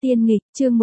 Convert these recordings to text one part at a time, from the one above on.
Tiên nghịch, chương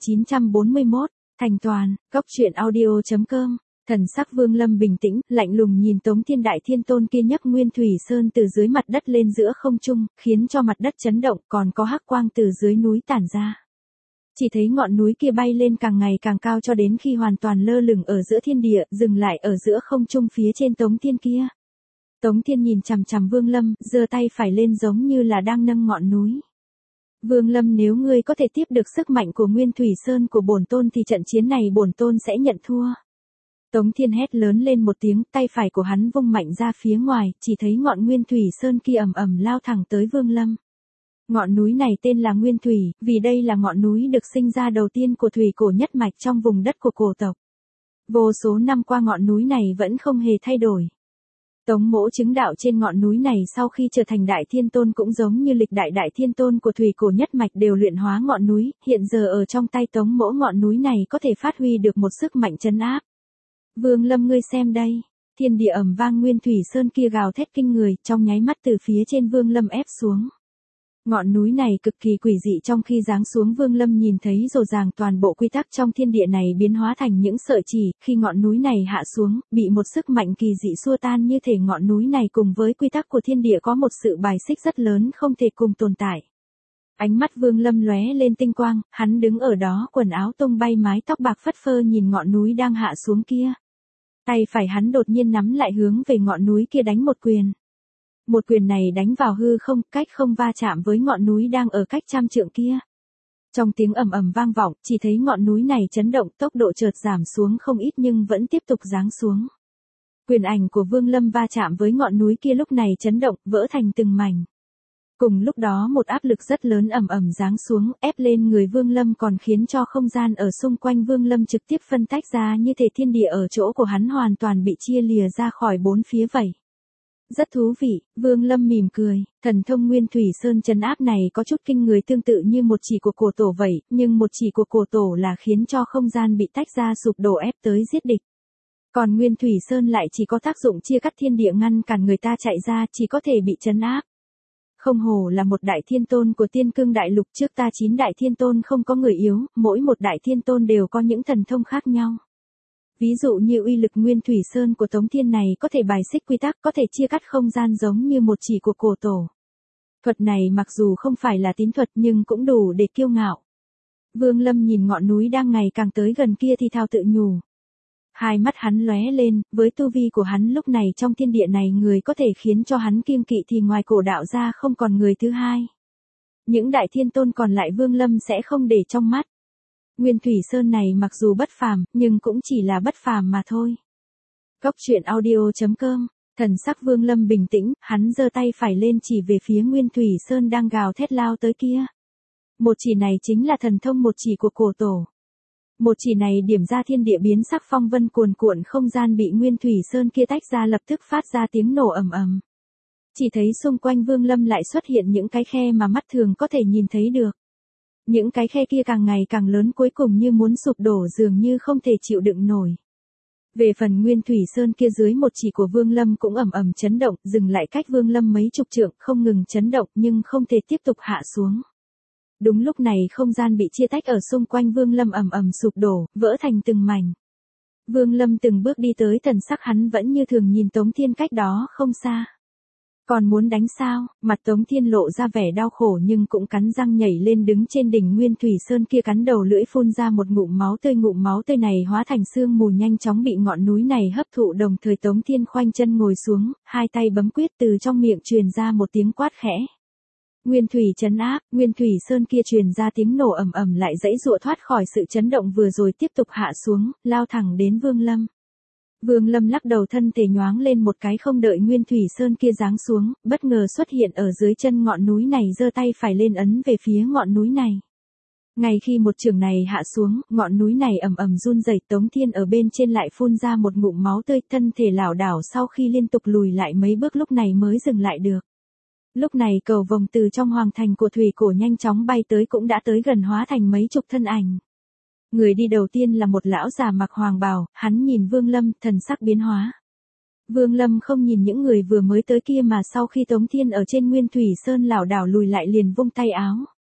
1941, thành toàn, góc truyện audio.com. Thần sắc Vương Lâm bình tĩnh, lạnh lùng nhìn Tống Thiên Đại Thiên Tôn kia nhấc Nguyên Thủy Sơn từ dưới mặt đất lên giữa không trung, khiến cho mặt đất chấn động, còn có hắc quang từ dưới núi tản ra. Chỉ thấy ngọn núi kia bay lên càng ngày càng cao cho đến khi hoàn toàn lơ lửng ở giữa thiên địa, dừng lại ở giữa không trung phía trên Tống Thiên kia. Tống Thiên nhìn chằm chằm Vương Lâm, giơ tay phải lên giống như là đang nâng ngọn núi. Vương Lâm, nếu ngươi có thể tiếp được sức mạnh của Nguyên Thủy Sơn của bổn tôn thì trận chiến này bổn tôn sẽ nhận thua. Tống Thiên hét lớn lên một tiếng, tay phải của hắn vung mạnh ra phía ngoài, chỉ thấy ngọn Nguyên Thủy Sơn kia ầm ầm lao thẳng tới Vương Lâm. Ngọn núi này tên là Nguyên Thủy, vì đây là ngọn núi được sinh ra đầu tiên của thủy cổ nhất mạch trong vùng đất của cổ tộc. Vô số năm qua ngọn núi này vẫn không hề thay đổi. Tống Mỗ chứng đạo trên ngọn núi này sau khi trở thành Đại Thiên Tôn cũng giống như lịch đại Đại Thiên Tôn của thủy cổ nhất mạch đều luyện hóa ngọn núi, hiện giờ ở trong tay Tống Mỗ ngọn núi này có thể phát huy được một sức mạnh trấn áp. Vương Lâm, ngươi xem đây, thiên địa ầm vang, Nguyên Thủy Sơn kia gào thét kinh người, trong nháy mắt từ phía trên Vương Lâm ép xuống. Ngọn núi này cực kỳ quỷ dị, trong khi giáng xuống Vương Lâm nhìn thấy rồ ràng toàn bộ quy tắc trong thiên địa này biến hóa thành những sợi chỉ, khi ngọn núi này hạ xuống, bị một sức mạnh kỳ dị xua tan, như thể ngọn núi này cùng với quy tắc của thiên địa có một sự bài xích rất lớn, không thể cùng tồn tại. Ánh mắt Vương Lâm lóe lên tinh quang, hắn đứng ở đó quần áo tung bay, mái tóc bạc phất phơ nhìn ngọn núi đang hạ xuống kia. Tay phải hắn đột nhiên nắm lại hướng về ngọn núi kia đánh một quyền. Một quyền này đánh vào hư không, cách không va chạm với ngọn núi đang ở cách 100 trượng kia. Trong tiếng ầm ầm vang vọng, chỉ thấy ngọn núi này chấn động, tốc độ chợt giảm xuống không ít nhưng vẫn tiếp tục giáng xuống. Quyền ảnh của Vương Lâm va chạm với ngọn núi kia lúc này chấn động, vỡ thành từng mảnh. Cùng lúc đó một áp lực rất lớn ầm ầm giáng xuống, ép lên người Vương Lâm, còn khiến cho không gian ở xung quanh Vương Lâm trực tiếp phân tách ra, như thể thiên địa ở chỗ của hắn hoàn toàn bị chia lìa ra khỏi bốn phía vậy. Rất thú vị, Vương Lâm mỉm cười, thần thông Nguyên Thủy Sơn trấn áp này có chút kinh người, tương tự như một chỉ của cổ tổ vậy, nhưng một chỉ của cổ tổ là khiến cho không gian bị tách ra sụp đổ ép tới giết địch. Còn Nguyên Thủy Sơn lại chỉ có tác dụng chia cắt thiên địa, ngăn cản người ta chạy ra, chỉ có thể bị trấn áp. Không hổ là một Đại Thiên Tôn của Tiên Cương Đại Lục, trước ta 9 Đại Thiên Tôn không có người yếu, mỗi một Đại Thiên Tôn đều có những thần thông khác nhau. Ví dụ như uy lực Nguyên Thủy Sơn của Tống Thiên này có thể bài xích quy tắc, có thể chia cắt không gian giống như một chỉ của cổ tổ. Thuật này mặc dù không phải là tín thuật nhưng cũng đủ để kiêu ngạo. Vương Lâm nhìn ngọn núi đang ngày càng tới gần kia thì thào tự nhủ. Hai mắt hắn lóe lên, với tu vi của hắn lúc này trong thiên địa này người có thể khiến cho hắn kiêng kỵ thì ngoài cổ đạo ra không còn người thứ hai. Những Đại Thiên Tôn còn lại Vương Lâm sẽ không để trong mắt. Nguyên Thủy Sơn này mặc dù bất phàm, nhưng cũng chỉ là bất phàm mà thôi. Góc truyện audio.com. Thần sắc Vương Lâm bình tĩnh, hắn giơ tay phải lên chỉ về phía Nguyên Thủy Sơn đang gào thét lao tới kia. Một chỉ này chính là thần thông một chỉ của cổ tổ. Một chỉ này điểm ra thiên địa biến sắc, phong vân cuồn cuộn, không gian bị Nguyên Thủy Sơn kia tách ra lập tức phát ra tiếng nổ ầm ầm. Chỉ thấy xung quanh Vương Lâm lại xuất hiện những cái khe mà mắt thường có thể nhìn thấy được. Những cái khe kia càng ngày càng lớn, cuối cùng như muốn sụp đổ, dường như không thể chịu đựng nổi. Về phần Nguyên Thủy Sơn kia dưới một chỉ của Vương Lâm cũng ầm ầm chấn động, dừng lại cách Vương Lâm mấy chục trượng, không ngừng chấn động nhưng không thể tiếp tục hạ xuống. Đúng lúc này không gian bị chia tách ở xung quanh Vương Lâm ầm ầm sụp đổ, vỡ thành từng mảnh. Vương Lâm từng bước đi tới, thần sắc hắn vẫn như thường nhìn Tống Thiên cách đó không xa. Còn muốn đánh sao? Mặt Tống Thiên lộ ra vẻ đau khổ nhưng cũng cắn răng nhảy lên đứng trên đỉnh Nguyên Thủy Sơn kia, cắn đầu lưỡi phun ra một ngụm máu tươi này hóa thành sương mù nhanh chóng bị ngọn núi này hấp thụ, đồng thời Tống Thiên khoanh chân ngồi xuống, hai tay bấm quyết, từ trong miệng truyền ra một tiếng quát khẽ. Nguyên Thủy trấn áp, Nguyên Thủy Sơn kia truyền ra tiếng nổ ầm ầm, lại giãy giụa thoát khỏi sự chấn động vừa rồi, tiếp tục hạ xuống, lao thẳng đến Vương Lâm. Vương Lâm lắc đầu, thân thể nhoáng lên một cái, không đợi Nguyên Thủy Sơn kia giáng xuống, bất ngờ xuất hiện ở dưới chân ngọn núi này, giơ tay phải lên ấn về phía ngọn núi này. Ngay khi một chưởng này hạ xuống, ngọn núi này ầm ầm run rẩy, Tống Thiên ở bên trên lại phun ra một ngụm máu tươi, thân thể lảo đảo sau khi liên tục lùi lại mấy bước lúc này mới dừng lại được. Lúc này cầu vồng từ trong hoàng thành của thủy cổ nhanh chóng bay tới, cũng đã tới gần, hóa thành mấy chục thân ảnh. Người đi đầu tiên là một lão già mặc hoàng bào, hắn nhìn Vương Lâm, thần sắc biến hóa. Vương Lâm không nhìn những người vừa mới tới kia mà sau khi Tống Thiên ở trên Nguyên Thủy Sơn lảo đảo lùi lại liền vung tay áo.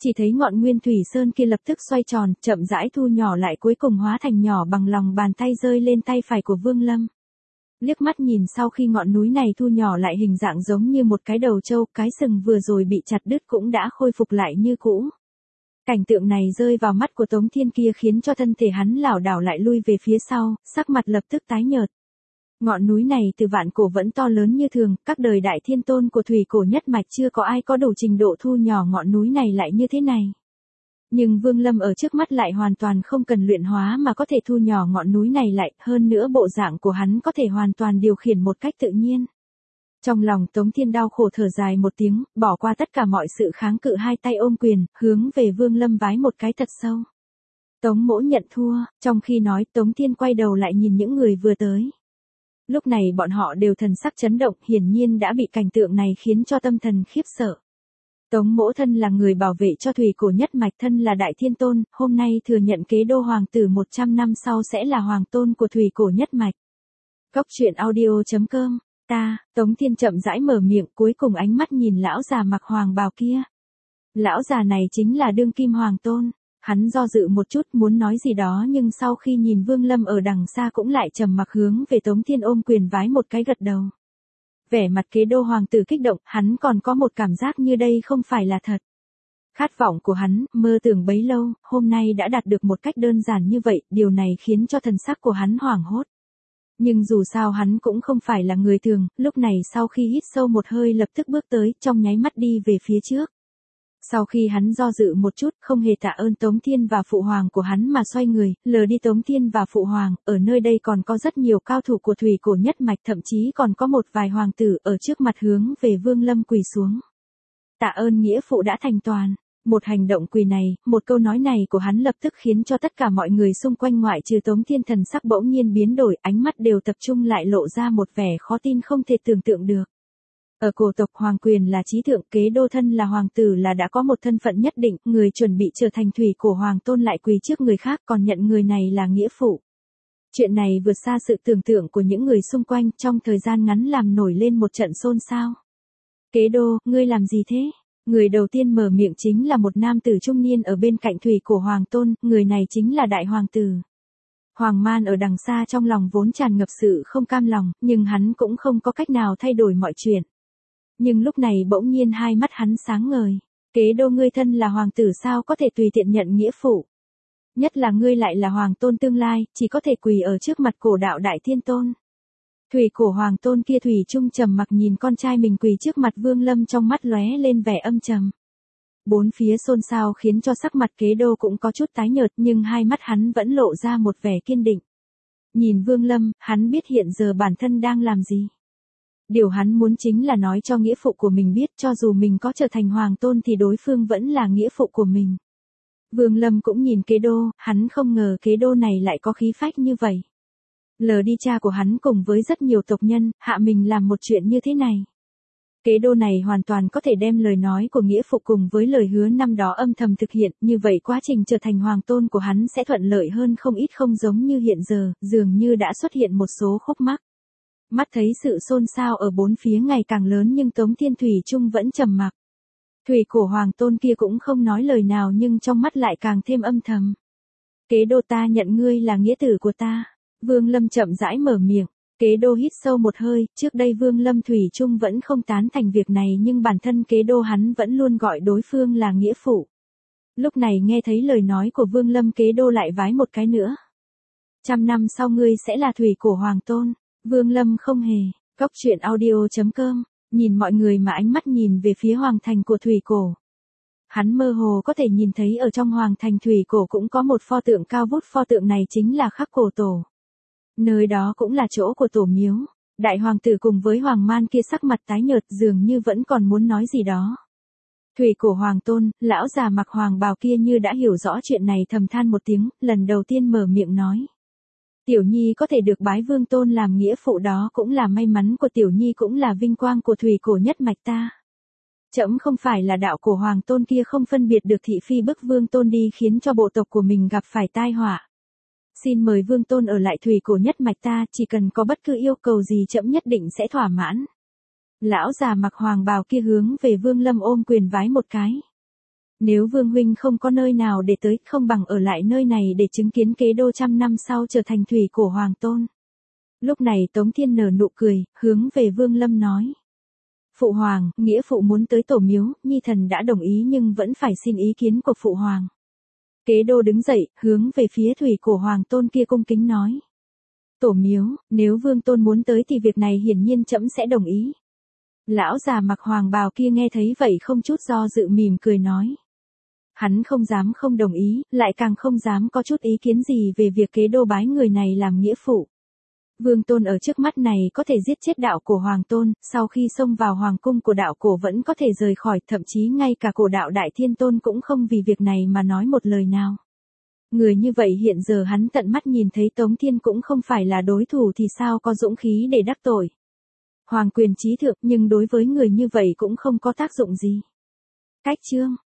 Chỉ thấy ngọn Nguyên Thủy Sơn kia lập tức xoay tròn, chậm rãi thu nhỏ lại cuối cùng hóa thành nhỏ bằng lòng bàn tay rơi lên tay phải của Vương Lâm. Liếc mắt nhìn sau khi ngọn núi này thu nhỏ lại hình dạng giống như một cái đầu trâu, cái sừng vừa rồi bị chặt đứt cũng đã khôi phục lại như cũ. Cảnh tượng này rơi vào mắt của Tống Thiên kia khiến cho thân thể hắn lảo đảo lại lui về phía sau, sắc mặt lập tức tái nhợt. Ngọn núi này từ vạn cổ vẫn to lớn như thường, các đời đại thiên tôn của thủy cổ nhất mạch chưa có ai có đủ trình độ thu nhỏ ngọn núi này lại như thế này. Nhưng Vương Lâm ở trước mắt lại hoàn toàn không cần luyện hóa mà có thể thu nhỏ ngọn núi này lại, hơn nữa bộ dạng của hắn có thể hoàn toàn điều khiển một cách tự nhiên. Trong lòng Tống Thiên đau khổ thở dài một tiếng, bỏ qua tất cả mọi sự kháng cự, hai tay ôm quyền, hướng về Vương Lâm vái một cái thật sâu. Tống mỗ nhận thua, trong khi nói Tống Thiên quay đầu lại nhìn những người vừa tới. Lúc này bọn họ đều thần sắc chấn động, hiển nhiên đã bị cảnh tượng này khiến cho tâm thần khiếp sợ. Tống mỗ thân là người bảo vệ cho thủy cổ nhất mạch, thân là đại thiên tôn, hôm nay thừa nhận kế đô hoàng tử 100 năm sau sẽ là hoàng tôn của thủy cổ nhất mạch. Cốc truyện audio.com, Tống Thiên chậm rãi mở miệng, cuối cùng ánh mắt nhìn lão già mặc hoàng bào kia. Lão già này chính là đương kim hoàng tôn. Hắn do dự một chút muốn nói gì đó nhưng sau khi nhìn Vương Lâm ở đằng xa cũng lại trầm mặc hướng về Tống Thiên ôm quyền vái một cái gật đầu. Vẻ mặt kế đô hoàng tử kích động, hắn còn có một cảm giác như đây không phải là thật. Khát vọng của hắn, mơ tưởng bấy lâu, hôm nay đã đạt được một cách đơn giản như vậy, điều này khiến cho thần sắc của hắn hoảng hốt. Nhưng dù sao hắn cũng không phải là người thường, lúc này sau khi hít sâu một hơi lập tức bước tới, trong nháy mắt đi về phía trước. Sau khi hắn do dự một chút, không hề tạ ơn Tống Thiên và phụ hoàng của hắn mà xoay người, lờ đi Tống Thiên và phụ hoàng, ở nơi đây còn có rất nhiều cao thủ của thủy cổ nhất mạch, thậm chí còn có một vài hoàng tử ở trước mặt hướng về Vương Lâm quỳ xuống. Tạ ơn nghĩa phụ đã thành toàn. Một hành động quỳ này, một câu nói này của hắn lập tức khiến cho tất cả mọi người xung quanh ngoại trừ Tống Thiên thần sắc bỗng nhiên biến đổi, ánh mắt đều tập trung lại lộ ra một vẻ khó tin không thể tưởng tượng được. Ở cổ tộc hoàng quyền là chí thượng, kế đô thân là hoàng tử là đã có một thân phận nhất định, người chuẩn bị trở thành thủy cổ hoàng tôn lại quỳ trước người khác còn nhận người này là nghĩa phụ. Chuyện này vượt xa sự tưởng tượng của những người xung quanh, trong thời gian ngắn làm nổi lên một trận xôn xao. Kế đô, ngươi làm gì thế? Người đầu tiên mở miệng chính là một nam tử trung niên ở bên cạnh thủy cổ hoàng tôn, người này chính là đại hoàng tử. Hoàng Man ở đằng xa trong lòng vốn tràn ngập sự không cam lòng, nhưng hắn cũng không có cách nào thay đổi mọi chuyện. Nhưng lúc này bỗng nhiên hai mắt hắn sáng ngời. Kế đô, ngươi thân là hoàng tử sao có thể tùy tiện nhận nghĩa phụ? Nhất là ngươi lại là hoàng tôn tương lai, chỉ có thể quỳ ở trước mặt cổ đạo đại thiên tôn. Thủy cổ hoàng tôn kia thủy chung trầm mặc nhìn con trai mình quỳ trước mặt Vương Lâm, trong mắt lóe lên vẻ âm trầm. Bốn phía xôn xao khiến cho sắc mặt kế đô cũng có chút tái nhợt, nhưng hai mắt hắn vẫn lộ ra một vẻ kiên định. Nhìn Vương Lâm, hắn biết hiện giờ bản thân đang làm gì. Điều hắn muốn chính là nói cho nghĩa phụ của mình biết, cho dù mình có trở thành hoàng tôn thì đối phương vẫn là nghĩa phụ của mình. Vương Lâm cũng nhìn kế đô, hắn không ngờ kế đô này lại có khí phách như vậy. Lờ đi cha của hắn cùng với rất nhiều tộc nhân, hạ mình làm một chuyện như thế này. Kế đô này hoàn toàn có thể đem lời nói của nghĩa phụ cùng với lời hứa năm đó âm thầm thực hiện, như vậy quá trình trở thành hoàng tôn của hắn sẽ thuận lợi hơn không ít, không giống như hiện giờ, dường như đã xuất hiện một số khúc mắc. Mắt thấy sự xôn xao ở bốn phía ngày càng lớn nhưng Tống Thiên thủy chung vẫn trầm mặc. Thủy cổ hoàng tôn kia cũng không nói lời nào nhưng trong mắt lại càng thêm âm thầm. Kế đô, ta nhận ngươi là nghĩa tử của ta. Vương Lâm chậm rãi mở miệng. Kế đô hít sâu một hơi, trước đây Vương Lâm thủy chung vẫn không tán thành việc này nhưng bản thân kế đô hắn vẫn luôn gọi đối phương là nghĩa phụ. Lúc này nghe thấy lời nói của Vương Lâm, kế đô lại vái một cái nữa. 100 năm sau ngươi sẽ là thủy cổ hoàng tôn. Vương Lâm không hề. Cốc truyện audio.com, nhìn mọi người mà ánh mắt nhìn về phía hoàng thành của thủy cổ. Hắn mơ hồ có thể nhìn thấy ở trong hoàng thành thủy cổ cũng có một pho tượng cao vút, pho tượng này chính là Khắc Cổ Tổ. Nơi đó cũng là chỗ của tổ miếu. Đại hoàng tử cùng với hoàng man kia sắc mặt tái nhợt, dường như vẫn còn muốn nói gì đó. Thủy cổ hoàng tôn, lão già mặc hoàng bào kia như đã hiểu rõ chuyện này, thầm than một tiếng, lần đầu tiên mở miệng nói. Tiểu Nhi có thể được bái vương tôn làm nghĩa phụ đó cũng là may mắn của Tiểu Nhi, cũng là vinh quang của thủy cổ nhất mạch ta. Trẫm không phải là đạo cổ hoàng tôn kia không phân biệt được thị phi bức vương tôn đi khiến cho bộ tộc của mình gặp phải tai họa. Xin mời vương tôn ở lại thủy cổ nhất mạch ta, chỉ cần có bất cứ yêu cầu gì trẫm nhất định sẽ thỏa mãn. Lão già mặc hoàng bào kia hướng về Vương Lâm ôm quyền vái một cái. Nếu Vương huynh không có nơi nào để tới, không bằng ở lại nơi này để chứng kiến kế đô trăm năm sau trở thành thủy cổ hoàng tôn. Lúc này Tống Thiên nở nụ cười, hướng về Vương Lâm nói. Phụ hoàng, nghĩa phụ muốn tới tổ miếu, nhi thần đã đồng ý nhưng vẫn phải xin ý kiến của phụ hoàng. Kế đô đứng dậy, hướng về phía thủy cổ hoàng tôn kia cung kính nói. Tổ miếu, nếu vương tôn muốn tới thì việc này hiển nhiên trẫm sẽ đồng ý. Lão già mặc hoàng bào kia nghe thấy vậy không chút do dự mỉm cười nói. Hắn không dám không đồng ý, lại càng không dám có chút ý kiến gì về việc kế đô bái người này làm nghĩa phụ. Vương tôn ở trước mắt này có thể giết chết đạo cổ hoàng tôn, sau khi xông vào hoàng cung của đạo cổ vẫn có thể rời khỏi, thậm chí ngay cả cổ đạo đại thiên tôn cũng không vì việc này mà nói một lời nào. Người như vậy hiện giờ hắn tận mắt nhìn thấy Tống Thiên cũng không phải là đối thủ thì sao có dũng khí để đắc tội. Hoàng quyền chí thượng nhưng đối với người như vậy cũng không có tác dụng gì. Cách chương